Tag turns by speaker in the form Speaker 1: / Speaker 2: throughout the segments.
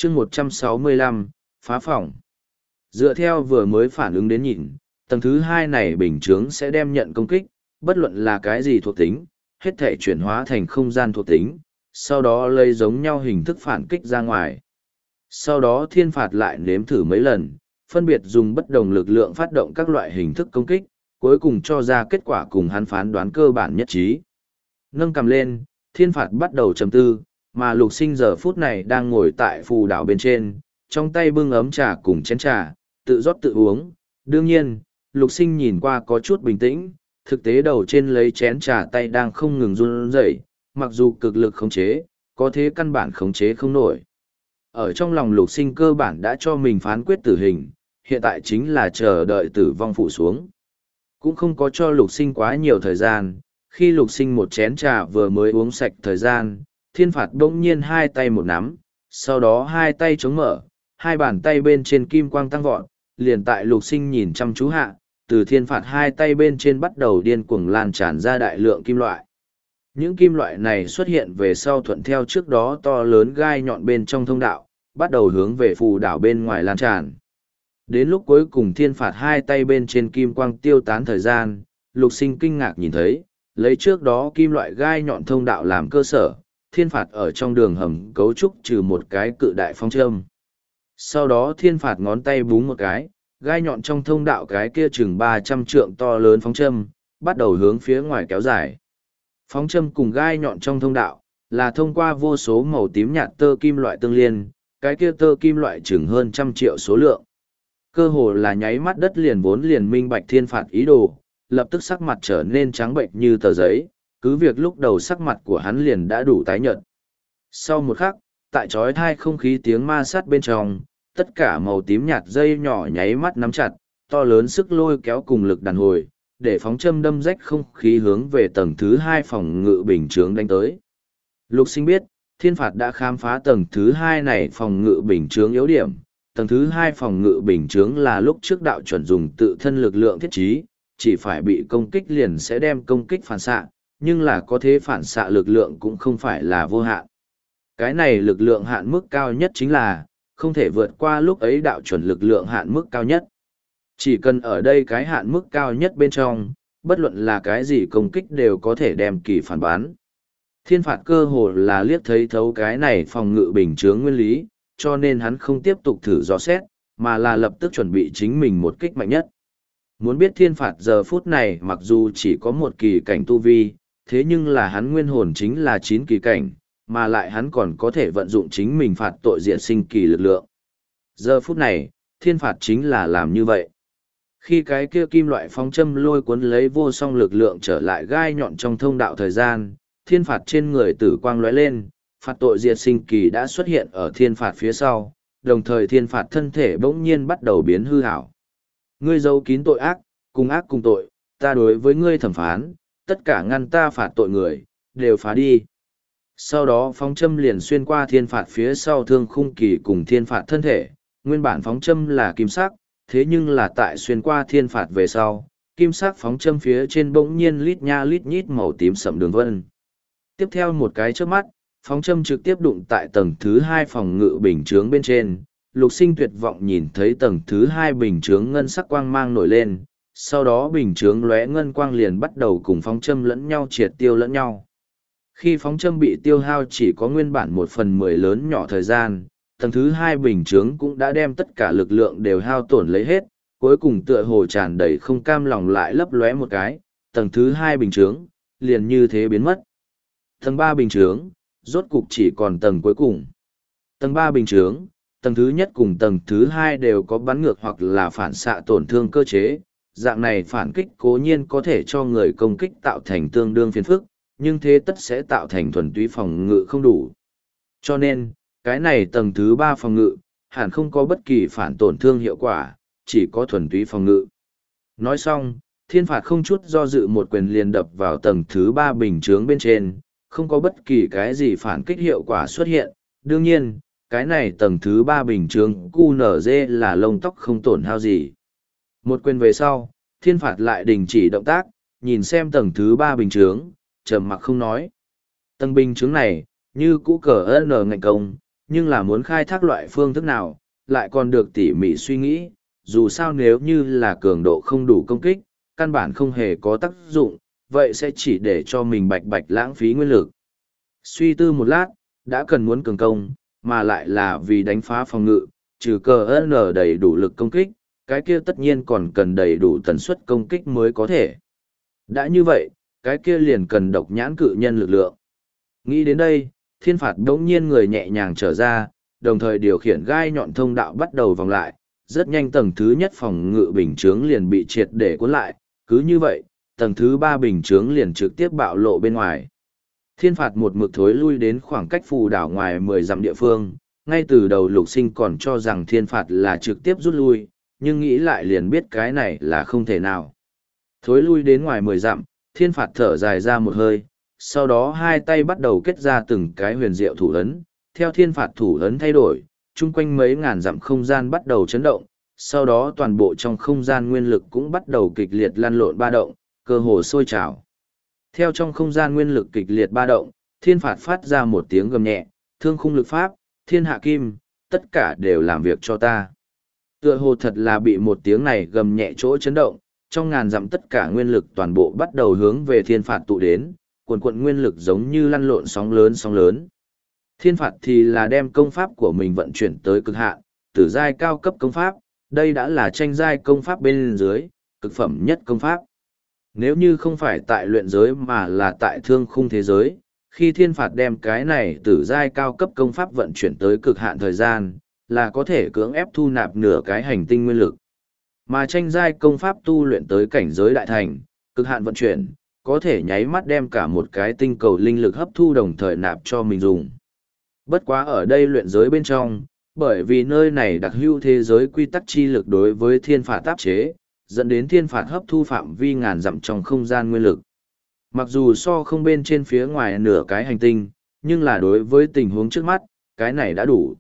Speaker 1: chương 165, phá phòng. Dựa theo vừa mới phản ứng đến nhìn, tầng thứ 2 này bình chướng sẽ đem nhận công kích, bất luận là cái gì thuộc tính, hết thể chuyển hóa thành không gian thuộc tính, sau đó lấy giống nhau hình thức phản kích ra ngoài. Sau đó thiên phạt lại nếm thử mấy lần, phân biệt dùng bất đồng lực lượng phát động các loại hình thức công kích, cuối cùng cho ra kết quả cùng hắn phán đoán cơ bản nhất trí. Nâng cầm lên, thiên phạt bắt đầu trầm tư, mà lục sinh giờ phút này đang ngồi tại phù đảo bên trên, trong tay bưng ấm trà cùng chén trà, tự rót tự uống. Đương nhiên, lục sinh nhìn qua có chút bình tĩnh, thực tế đầu trên lấy chén trà tay đang không ngừng run rẩy, mặc dù cực lực khống chế, có thế căn bản khống chế không nổi. Ở trong lòng lục sinh cơ bản đã cho mình phán quyết tử hình, hiện tại chính là chờ đợi tử vong phủ xuống. Cũng không có cho lục sinh quá nhiều thời gian, khi lục sinh một chén trà vừa mới uống sạch thời gian, thiên phạt bỗng nhiên hai tay một nắm, sau đó hai tay chống mở, hai bàn tay bên trên kim quang tăng vọt, liền tại lục sinh nhìn chăm chú hạ, từ thiên phạt hai tay bên trên bắt đầu điên cuồng lan tràn ra đại lượng kim loại. Những kim loại này xuất hiện về sau thuận theo trước đó to lớn gai nhọn bên trong thông đạo, bắt đầu hướng về phù đảo bên ngoài lan tràn. Đến lúc cuối cùng thiên phạt hai tay bên trên kim quang tiêu tán thời gian, lục sinh kinh ngạc nhìn thấy, lấy trước đó kim loại gai nhọn thông đạo làm cơ sở, thiên phạt ở trong đường hầm cấu trúc trừ một cái cự đại phong châm. Sau đó thiên phạt ngón tay búng một cái, gai nhọn trong thông đạo cái kia chừng 300 trượng to lớn phóng châm, bắt đầu hướng phía ngoài kéo dài. Phóng châm cùng gai nhọn trong thông đạo, là thông qua vô số màu tím nhạt tơ kim loại tương liên, cái kia tơ kim loại chừng hơn 100 triệu số lượng. Cơ hồ là nháy mắt đất liền vốn liền minh bạch thiên phạt ý đồ, lập tức sắc mặt trở nên trắng bệnh như tờ giấy, cứ việc lúc đầu sắc mặt của hắn liền đã đủ tái nhợt. Sau một khắc, tại trói thai không khí tiếng ma sát bên trong, tất cả màu tím nhạt dây nhỏ nháy mắt nắm chặt, to lớn sức lôi kéo cùng lực đàn hồi, để phóng châm đâm rách không khí hướng về tầng thứ 2 phòng ngự bình chướng đánh tới. Lục sinh biết, thiên phạt đã khám phá tầng thứ 2 này phòng ngự bình chướng yếu điểm. Tầng thứ 2 phòng ngự bình chướng là lúc trước đạo chuẩn dùng tự thân lực lượng thiết trí, chỉ phải bị công kích liền sẽ đem công kích phản xạ, nhưng là có thế phản xạ lực lượng cũng không phải là vô hạn. Cái này lực lượng hạn mức cao nhất chính là, không thể vượt qua lúc ấy đạo chuẩn lực lượng hạn mức cao nhất. Chỉ cần ở đây cái hạn mức cao nhất bên trong, bất luận là cái gì công kích đều có thể đem kỳ phản bán. Thiên phạt cơ hồ là liếc thấy thấu cái này phòng ngự bình chướng nguyên lý, cho nên hắn không tiếp tục thử dò xét, mà là lập tức chuẩn bị chính mình một kích mạnh nhất. Muốn biết thiên phạt giờ phút này mặc dù chỉ có một kỳ cảnh tu vi, thế nhưng là hắn nguyên hồn chính là 9 kỳ cảnh, mà lại hắn còn có thể vận dụng chính mình phạt tội diệt sinh kỳ lực lượng. Giờ phút này, thiên phạt chính là làm như vậy. Khi cái kia kim loại phóng châm lôi cuốn lấy vô song lực lượng trở lại gai nhọn trong thông đạo thời gian, thiên phạt trên người tử quang lóe lên, phạt tội diệt sinh kỳ đã xuất hiện ở thiên phạt phía sau, đồng thời thiên phạt thân thể bỗng nhiên bắt đầu biến hư hảo. Ngươi giấu kín tội ác cùng tội, ta đối với ngươi thẩm phán, tất cả ngăn ta phạt tội người, đều phá đi. Sau đó phóng châm liền xuyên qua thiên phạt phía sau thương khung kỳ cùng thiên phạt thân thể, nguyên bản phóng châm là kim sắc, thế nhưng là tại xuyên qua thiên phạt về sau, kim sắc phóng châm phía trên bỗng nhiên lít nha lít nhít màu tím sậm đường vân. Tiếp theo một cái chớp mắt, phóng châm trực tiếp đụng tại tầng thứ 2 phòng ngự bình chướng bên trên. Lục sinh tuyệt vọng nhìn thấy tầng thứ 2 bình chướng ngân sắc quang mang nổi lên, sau đó bình chướng lóe ngân quang liền bắt đầu cùng phóng châm lẫn nhau triệt tiêu lẫn nhau. Khi phóng châm bị tiêu hao chỉ có nguyên bản 1/10 lớn nhỏ thời gian, tầng thứ 2 bình chướng cũng đã đem tất cả lực lượng đều hao tổn lấy hết, cuối cùng tựa hồ tràn đầy không cam lòng lại lấp lóe một cái, tầng thứ 2 bình chướng liền như thế biến mất. Tầng 3 bình chướng, rốt cục chỉ còn tầng cuối cùng. Tầng 3 bình chướng, tầng thứ nhất cùng tầng thứ 2 đều có bắn ngược hoặc là phản xạ tổn thương cơ chế. Dạng này phản kích cố nhiên có thể cho người công kích tạo thành tương đương phiền phức, nhưng thế tất sẽ tạo thành thuần túy phòng ngự không đủ. Cho nên, cái này tầng thứ 3 phòng ngự, hẳn không có bất kỳ phản tổn thương hiệu quả, chỉ có thuần túy phòng ngự. Nói xong, thiên phạt không chút do dự một quyền liền đập vào tầng thứ 3 bình chướng bên trên, không có bất kỳ cái gì phản kích hiệu quả xuất hiện. Đương nhiên, cái này tầng thứ 3 bình chướng QNZ là lông tóc không tổn hao gì. Một quyền về sau, thiên phạt lại đình chỉ động tác, nhìn xem tầng thứ 3 bình chướng, trầm mặc không nói. Tầng bình chướng này, như cũ cờ ơn ngạnh công, nhưng là muốn khai thác loại phương thức nào, lại còn được tỉ mỉ suy nghĩ, dù sao nếu như là cường độ không đủ công kích, căn bản không hề có tác dụng, vậy sẽ chỉ để cho mình bạch bạch lãng phí nguyên lực. Suy tư một lát, đã cần muốn cường công, mà lại là vì đánh phá phòng ngự, trừ cờ N đầy đủ lực công kích, cái kia tất nhiên còn cần đầy đủ tần suất công kích mới có thể. Đã như vậy, cái kia liền cần độc nhãn cự nhân lực lượng. Nghĩ đến đây, thiên phạt đống nhiên người nhẹ nhàng trở ra, đồng thời điều khiển gai nhọn thông đạo bắt đầu vòng lại, rất nhanh tầng thứ nhất phòng ngự bình chướng liền bị triệt để cuốn lại, cứ như vậy, tầng thứ ba bình chướng liền trực tiếp bạo lộ bên ngoài. Thiên phạt một mực thối lui đến khoảng cách phù đảo ngoài 10 dặm địa phương, ngay từ đầu lục sinh còn cho rằng thiên phạt là trực tiếp rút lui, nhưng nghĩ lại liền biết cái này là không thể nào. Thối lui đến ngoài 10 dặm, thiên phạt thở dài ra một hơi, sau đó hai tay bắt đầu kết ra từng cái huyền diệu thủ ấn, theo thiên phạt thủ ấn thay đổi, chung quanh mấy ngàn dặm không gian bắt đầu chấn động, sau đó toàn bộ trong không gian nguyên lực cũng bắt đầu kịch liệt lăn lộn ba động, cơ hồ sôi trào. Theo trong không gian nguyên lực kịch liệt ba động, thiên phạt phát ra một tiếng gầm nhẹ, thương khung lực pháp, thiên hạ kim, tất cả đều làm việc cho ta. Tựa hồ thật là bị một tiếng này gầm nhẹ chỗ chấn động, trong ngàn dặm tất cả nguyên lực toàn bộ bắt đầu hướng về thiên phạt tụ đến, cuồn cuộn nguyên lực giống như lăn lộn sóng lớn sóng lớn. Thiên phạt thì là đem công pháp của mình vận chuyển tới cực hạn, tử giai cao cấp công pháp, đây đã là tranh giai công pháp bên dưới, cực phẩm nhất công pháp. Nếu như không phải tại luyện giới mà là tại thương khung thế giới, khi thiên phạt đem cái này tử giai cao cấp công pháp vận chuyển tới cực hạn thời gian, là có thể cưỡng ép thu nạp nửa cái hành tinh nguyên lực. Mà tranh giai công pháp tu luyện tới cảnh giới đại thành, cực hạn vận chuyển, có thể nháy mắt đem cả một cái tinh cầu linh lực hấp thu đồng thời nạp cho mình dùng. Bất quá ở đây luyện giới bên trong, bởi vì nơi này đặc hữu thế giới quy tắc chi lực đối với thiên phạt áp chế, dẫn đến thiên phạt hấp thu phạm vi ngàn dặm trong không gian nguyên lực. Mặc dù so không bên trên phía ngoài nửa cái hành tinh, nhưng là đối với tình huống trước mắt, cái này đã đủ.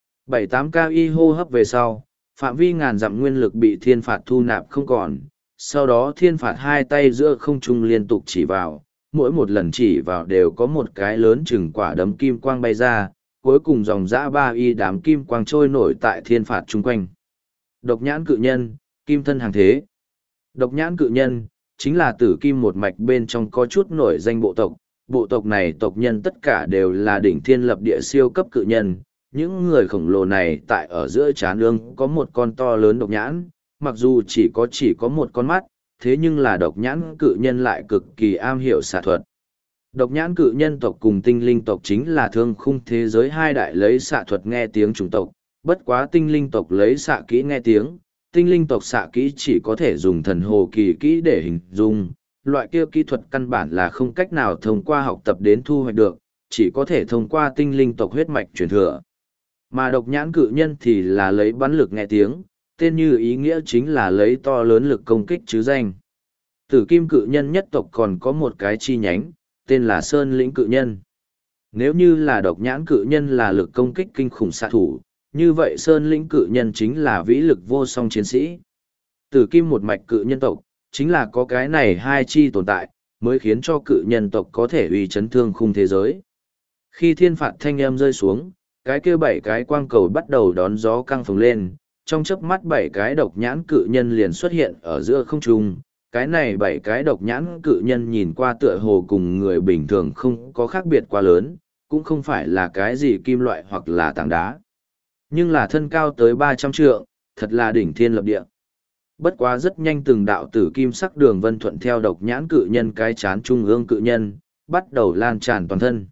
Speaker 1: 7-8 cao y hô hấp về sau, phạm vi ngàn dặm nguyên lực bị thiên phạt thu nạp không còn, sau đó thiên phạt hai tay giữa không trung liên tục chỉ vào, mỗi một lần chỉ vào đều có một cái lớn chừng quả đấm kim quang bay ra, cuối cùng dòng dã 3 y đám kim quang trôi nổi tại thiên phạt chung quanh. Độc nhãn cự nhân, kim thân hàng thế. Độc nhãn cự nhân, chính là tử kim một mạch bên trong có chút nổi danh bộ tộc này tộc nhân tất cả đều là đỉnh thiên lập địa siêu cấp cự nhân. Những người khổng lồ này tại ở giữa trán ương có một con to lớn độc nhãn, mặc dù chỉ có một con mắt, thế nhưng là độc nhãn cự nhân lại cực kỳ am hiểu xạ thuật. Độc nhãn cự nhân tộc cùng tinh linh tộc chính là thương khung thế giới hai đại lấy xạ thuật nghe tiếng chủng tộc, bất quá tinh linh tộc lấy xạ kỹ nghe tiếng, tinh linh tộc xạ kỹ chỉ có thể dùng thần hồ kỳ kỹ để hình dung, loại kia kỹ thuật căn bản là không cách nào thông qua học tập đến thu hoạch được, chỉ có thể thông qua tinh linh tộc huyết mạch truyền thừa. Mà độc nhãn cự nhân thì là lấy bắn lực nghe tiếng, tên như ý nghĩa chính là lấy to lớn lực công kích chứ danh. Tử kim cự nhân nhất tộc còn có một cái chi nhánh, tên là Sơn lĩnh cự nhân. Nếu như là độc nhãn cự nhân là lực công kích kinh khủng xạ thủ, như vậy Sơn lĩnh cự nhân chính là vĩ lực vô song chiến sĩ. Tử kim một mạch cự nhân tộc, chính là có cái này hai chi tồn tại, mới khiến cho cự nhân tộc có thể uy chấn thương khung thế giới. Khi thiên phạt thanh âm rơi xuống, cái kia 7 cái quang cầu bắt đầu đón gió căng phồng lên, trong chớp mắt 7 cái độc nhãn cự nhân liền xuất hiện ở giữa không trung. Cái này 7 cái độc nhãn cự nhân nhìn qua tựa hồ cùng người bình thường không có khác biệt quá lớn, cũng không phải là cái gì kim loại hoặc là tảng đá. Nhưng là thân cao tới 300 trượng, thật là đỉnh thiên lập địa. Bất quá rất nhanh từng đạo tử kim sắc đường vân thuận theo độc nhãn cự nhân cái chán trung ương cự nhân, bắt đầu lan tràn toàn thân.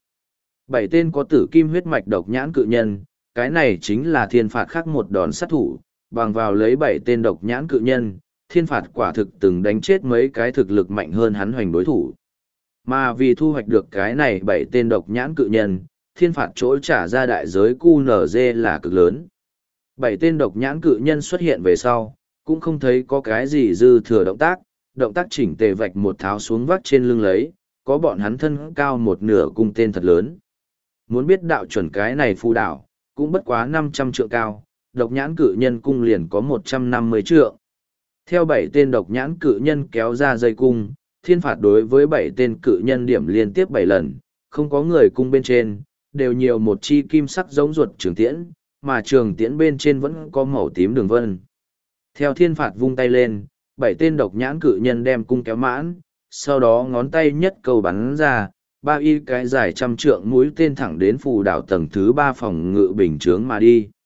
Speaker 1: 7 tên có tử kim huyết mạch độc nhãn cự nhân, cái này chính là thiên phạt khác một đòn sát thủ, bằng vào lấy 7 tên độc nhãn cự nhân, thiên phạt quả thực từng đánh chết mấy cái thực lực mạnh hơn hắn hoành đối thủ. Mà vì thu hoạch được cái này 7 tên độc nhãn cự nhân, thiên phạt chỗ trả ra đại giới QNZ là cực lớn. 7 tên độc nhãn cự nhân xuất hiện về sau, cũng không thấy có cái gì dư thừa động tác chỉnh tề vạch một tháo xuống vác trên lưng lấy, có bọn hắn thân cao một nửa cung tên thật lớn. Muốn biết đạo chuẩn cái này phù đảo, cũng bất quá 500 trượng cao, độc nhãn cự nhân cung liền có 150 trượng. Theo 7 tên độc nhãn cự nhân kéo ra dây cung, thiên phạt đối với 7 tên cự nhân điểm liên tiếp 7 lần, không có người cung bên trên, đều nhiều một chi kim sắc giống ruột trường tiễn, mà trường tiễn bên trên vẫn có màu tím đường vân. Theo thiên phạt vung tay lên, 7 tên độc nhãn cự nhân đem cung kéo mãn, sau đó ngón tay nhất cầu bắn ra, ba y cái dài trăm trượng mũi tên thẳng đến phù đảo tầng thứ 3 phòng ngự bình chướng mà đi.